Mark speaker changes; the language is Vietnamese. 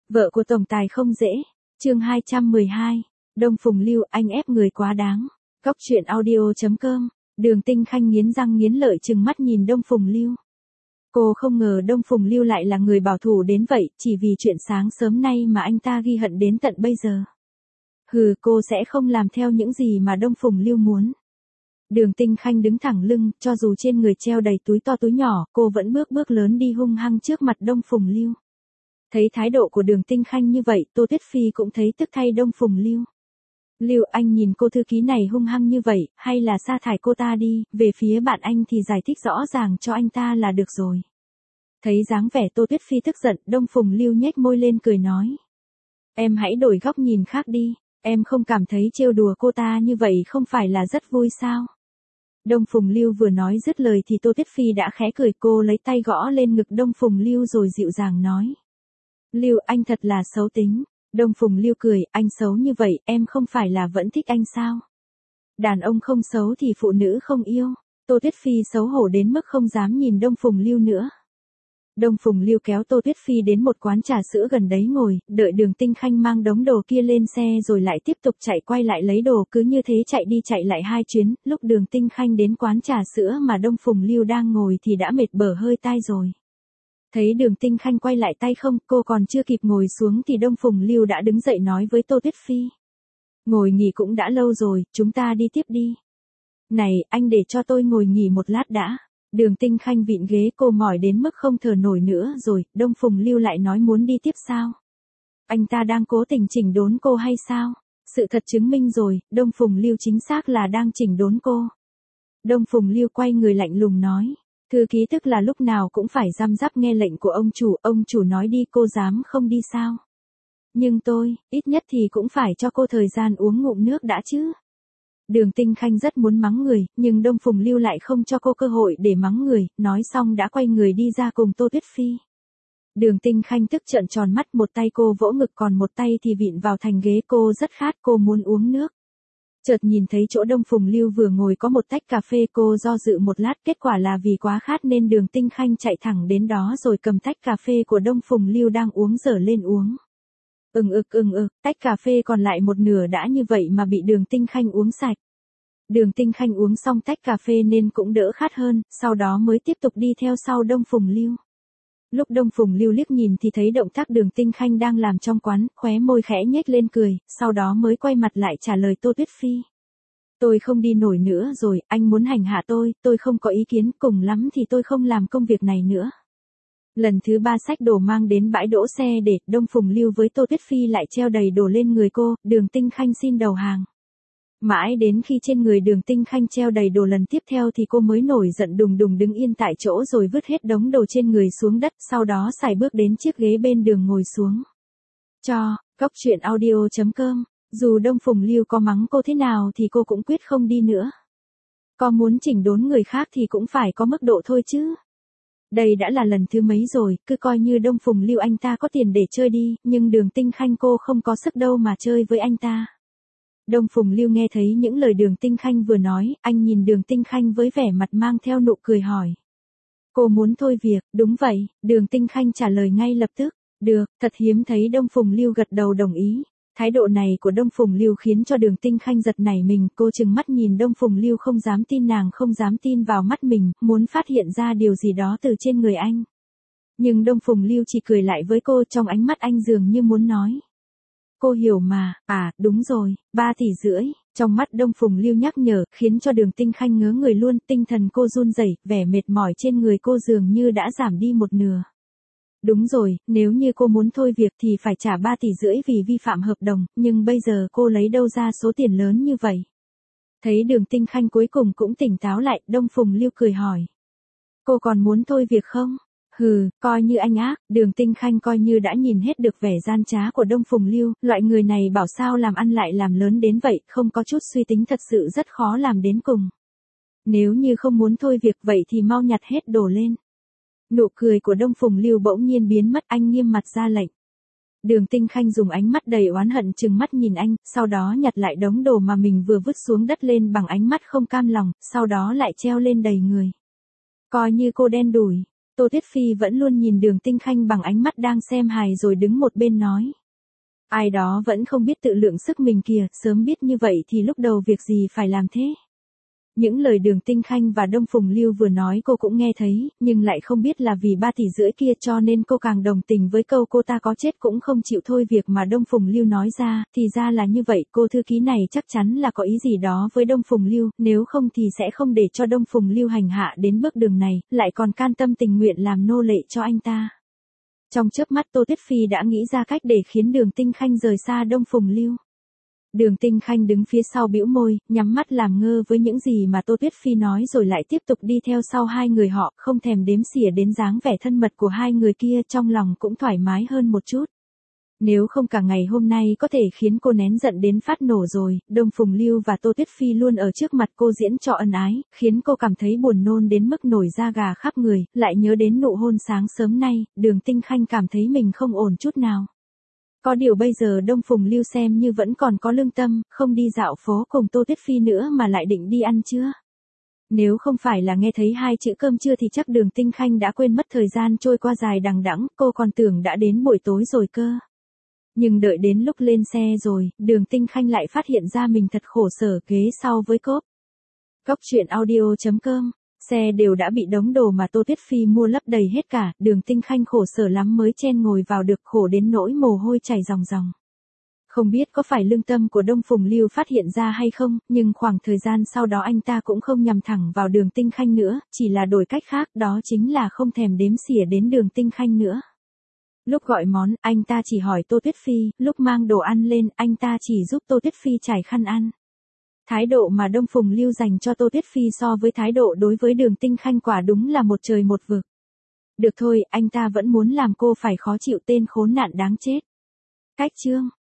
Speaker 1: Vợ của tổng tài không dễ. Chương 212. Đông Phùng Lưu, anh ép người quá đáng. Góc truyện audio.com. Đường Tinh Khanh nghiến răng nghiến lợi trừng mắt nhìn Đông Phùng Lưu. Cô không ngờ Đông Phùng Lưu lại là người bảo thủ đến vậy, chỉ vì chuyện sáng sớm nay mà anh ta ghi hận đến tận bây giờ. Hừ, cô sẽ không làm theo những gì mà Đông Phùng Lưu muốn. Đường Tinh Khanh đứng thẳng lưng, cho dù trên người treo đầy túi to túi nhỏ, cô vẫn bước lớn đi hung hăng trước mặt Đông Phùng Lưu. Thấy thái độ của Đường Tinh Khanh như vậy, Tô Tuyết Phi cũng thấy tức thay Đông Phùng Lưu. Lưu, anh nhìn cô thư ký này hung hăng như vậy, hay là sa thải cô ta đi, về phía bạn anh thì giải thích rõ ràng cho anh ta là được rồi. Thấy dáng vẻ Tô Tuyết Phi tức giận, Đông Phùng Lưu nhếch môi lên cười nói. Em hãy đổi góc nhìn khác đi, em không cảm thấy trêu đùa cô ta như vậy không phải là rất vui sao? Đông Phùng Lưu vừa nói dứt lời thì Tô Tuyết Phi đã khẽ cười, cô lấy tay gõ lên ngực Đông Phùng Lưu rồi dịu dàng nói. Lưu, anh thật là xấu tính. Đông Phùng Lưu cười, anh xấu như vậy, em không phải là vẫn thích anh sao? Đàn ông không xấu thì phụ nữ không yêu. Tô Tuyết Phi xấu hổ đến mức không dám nhìn Đông Phùng Lưu nữa. Đông Phùng Lưu kéo Tô Tuyết Phi đến một quán trà sữa gần đấy ngồi, đợi Đường Tinh Khanh mang đống đồ kia lên xe rồi lại tiếp tục chạy quay lại lấy đồ, cứ như thế chạy đi chạy lại 2 chuyến, lúc Đường Tinh Khanh đến quán trà sữa mà Đông Phùng Lưu đang ngồi thì đã mệt bở hơi tai rồi. Thấy Đường Tinh Khanh quay lại tay không, cô còn chưa kịp ngồi xuống thì Đông Phùng Lưu đã đứng dậy nói với Tô Tuyết Phi. Ngồi nghỉ cũng đã lâu rồi, chúng ta đi tiếp đi. Này, anh để cho tôi ngồi nghỉ một lát đã. Đường Tinh Khanh vịn ghế, cô mỏi đến mức không thở nổi nữa rồi, Đông Phùng Lưu lại nói muốn đi tiếp sao? Anh ta đang cố tình chỉnh đốn cô hay sao? Sự thật chứng minh rồi, Đông Phùng Lưu chính xác là đang chỉnh đốn cô. Đông Phùng Lưu quay người lạnh lùng nói. Thư ký tức là lúc nào cũng phải răm rắp nghe lệnh của ông chủ nói đi cô dám không đi sao? Nhưng tôi, ít nhất thì cũng phải cho cô thời gian uống ngụm nước đã chứ. Đường Tinh Khanh rất muốn mắng người, nhưng Đông Phùng Lưu lại không cho cô cơ hội để mắng người, nói xong đã quay người đi ra cùng Tô Tuyết Phi. Đường Tinh Khanh tức trợn tròn mắt, một tay cô vỗ ngực còn một tay thì vịn vào thành ghế, cô rất khát, cô muốn uống nước. Chợt nhìn thấy chỗ Đông Phùng Lưu vừa ngồi có một tách cà phê, cô do dự một lát, kết quả là vì quá khát nên Đường Tinh Khanh chạy thẳng đến đó rồi cầm tách cà phê của Đông Phùng Lưu đang uống dở lên uống. Tách cà phê còn lại một nửa đã như vậy mà bị Đường Tinh Khanh uống sạch. Đường Tinh Khanh uống xong tách cà phê nên cũng đỡ khát hơn, sau đó mới tiếp tục đi theo sau Đông Phùng Lưu. Lúc Đông Phùng Lưu liếc nhìn thì thấy động tác Đường Tinh Khanh đang làm trong quán, khóe môi khẽ nhếch lên cười, sau đó mới quay mặt lại trả lời Tô Tuyết Phi. Tôi không đi nổi nữa rồi, anh muốn hành hạ tôi không có ý kiến, cùng lắm thì tôi không làm công việc này nữa. Lần thứ 3 xách đồ mang đến bãi đỗ xe để Đông Phùng Lưu với Tô Tuyết Phi lại treo đầy đồ lên người cô, Đường Tinh Khanh xin đầu hàng. Mãi đến khi trên người Đường Tinh Khanh treo đầy đồ lần tiếp theo thì cô mới nổi giận đùng đùng đứng yên tại chỗ rồi vứt hết đống đồ trên người xuống đất, sau đó sải bước đến chiếc ghế bên đường ngồi xuống. Góc truyện audio.com, dù Đông Phùng Lưu có mắng cô thế nào thì cô cũng quyết không đi nữa. Có muốn chỉnh đốn người khác thì cũng phải có mức độ thôi chứ. Đây đã là lần thứ mấy rồi, cứ coi như Đông Phùng Lưu anh ta có tiền để chơi đi, nhưng Đường Tinh Khanh cô không có sức đâu mà chơi với anh ta. Đông Phùng Lưu nghe thấy những lời Đường Tinh Khanh vừa nói, anh nhìn Đường Tinh Khanh với vẻ mặt mang theo nụ cười hỏi. Cô muốn thôi việc, đúng vậy, Đường Tinh Khanh trả lời ngay lập tức. Được, thật hiếm thấy Đông Phùng Lưu gật đầu đồng ý. Thái độ này của Đông Phùng Lưu khiến cho Đường Tinh Khanh giật nảy mình, cô trừng mắt nhìn Đông Phùng Lưu không dám tin, nàng không dám tin vào mắt mình, muốn phát hiện ra điều gì đó từ trên người anh. Nhưng Đông Phùng Lưu chỉ cười lại với cô, trong ánh mắt anh dường như muốn nói. Cô hiểu mà, đúng rồi, 3,5 tỷ. Trong mắt Đông Phùng Lưu nhắc nhở, khiến cho Đường Tinh Khanh ngớ người luôn, tinh thần cô run rẩy, vẻ mệt mỏi trên người cô dường như đã giảm đi một nửa. Đúng rồi, nếu như cô muốn thôi việc thì phải trả 3,5 tỷ vì vi phạm hợp đồng, nhưng bây giờ cô lấy đâu ra số tiền lớn như vậy? Thấy Đường Tinh Khanh cuối cùng cũng tỉnh táo lại, Đông Phùng Lưu cười hỏi. Cô còn muốn thôi việc không? Hừ, coi như anh ác. Đường Tinh Khanh coi như đã nhìn hết được vẻ gian trá của Đông Phùng Lưu, loại người này bảo sao làm ăn lại làm lớn đến vậy, không có chút suy tính thật sự rất khó làm đến cùng. Nếu như không muốn thôi việc vậy thì mau nhặt hết đồ lên. Nụ cười của Đông Phùng Lưu bỗng nhiên biến mất, anh nghiêm mặt ra lệnh. Đường Tinh Khanh dùng ánh mắt đầy oán hận trừng mắt nhìn anh, sau đó nhặt lại đống đồ mà mình vừa vứt xuống đất lên bằng ánh mắt không cam lòng, sau đó lại treo lên đầy người. Coi như cô đen đủi. Tô Tuyết Phi vẫn luôn nhìn Đường Tinh Khanh bằng ánh mắt đang xem hài rồi đứng một bên nói. Ai đó vẫn không biết tự lượng sức mình kìa, sớm biết như vậy thì lúc đầu việc gì phải làm thế. Những lời Đường Tinh Khanh và Đông Phùng Lưu vừa nói cô cũng nghe thấy, nhưng lại không biết là vì 3,5 tỷ kia cho nên cô càng đồng tình với câu cô ta có chết cũng không chịu thôi việc mà Đông Phùng Lưu nói ra, thì ra là như vậy, cô thư ký này chắc chắn là có ý gì đó với Đông Phùng Lưu, nếu không thì sẽ không để cho Đông Phùng Lưu hành hạ đến bước đường này, lại còn can tâm tình nguyện làm nô lệ cho anh ta. Trong chớp mắt Tô Tuyết Phi đã nghĩ ra cách để khiến Đường Tinh Khanh rời xa Đông Phùng Lưu. Đường Tinh Khanh đứng phía sau bĩu môi, nhắm mắt làm ngơ với những gì mà Tô Tuyết Phi nói rồi lại tiếp tục đi theo sau hai người họ, không thèm đếm xỉa đến dáng vẻ thân mật của hai người kia, trong lòng cũng thoải mái hơn một chút. Nếu không cả ngày hôm nay có thể khiến cô nén giận đến phát nổ rồi, Đông Phùng Lưu và Tô Tuyết Phi luôn ở trước mặt cô diễn trò ân ái, khiến cô cảm thấy buồn nôn đến mức nổi da gà khắp người, lại nhớ đến nụ hôn sáng sớm nay, Đường Tinh Khanh cảm thấy mình không ổn chút nào. Có điều bây giờ Đông Phùng Lưu xem như vẫn còn có lương tâm, không đi dạo phố cùng Tô Tuyết Phi nữa mà lại định đi ăn trưa. Nếu không phải là nghe thấy hai chữ cơm trưa thì chắc Đường Tinh Khanh đã quên mất thời gian trôi qua dài đằng đẵng, cô còn tưởng đã đến buổi tối rồi cơ. Nhưng đợi đến lúc lên xe rồi, Đường Tinh Khanh lại phát hiện ra mình thật khổ sở ghế sau với cốp. Cóc truyện audio.com. Xe đều đã bị đống đồ mà Tô Tuyết Phi mua lấp đầy hết cả, Đường Tinh Khanh khổ sở lắm mới chen ngồi vào được, khổ đến nỗi mồ hôi chảy ròng ròng. Không biết có phải lương tâm của Đông Phùng Lưu phát hiện ra hay không, nhưng khoảng thời gian sau đó anh ta cũng không nhằm thẳng vào Đường Tinh Khanh nữa, chỉ là đổi cách khác, đó chính là không thèm đếm xỉa đến Đường Tinh Khanh nữa. Lúc gọi món, anh ta chỉ hỏi Tô Tuyết Phi, lúc mang đồ ăn lên, anh ta chỉ giúp Tô Tuyết Phi trải khăn ăn. Thái độ mà Đông Phùng Lưu dành cho Tô Tuyết Phi so với thái độ đối với Đường Tinh Khanh quả đúng là một trời một vực. Được thôi, anh ta vẫn muốn làm cô phải khó chịu, tên khốn nạn đáng chết. Cách chương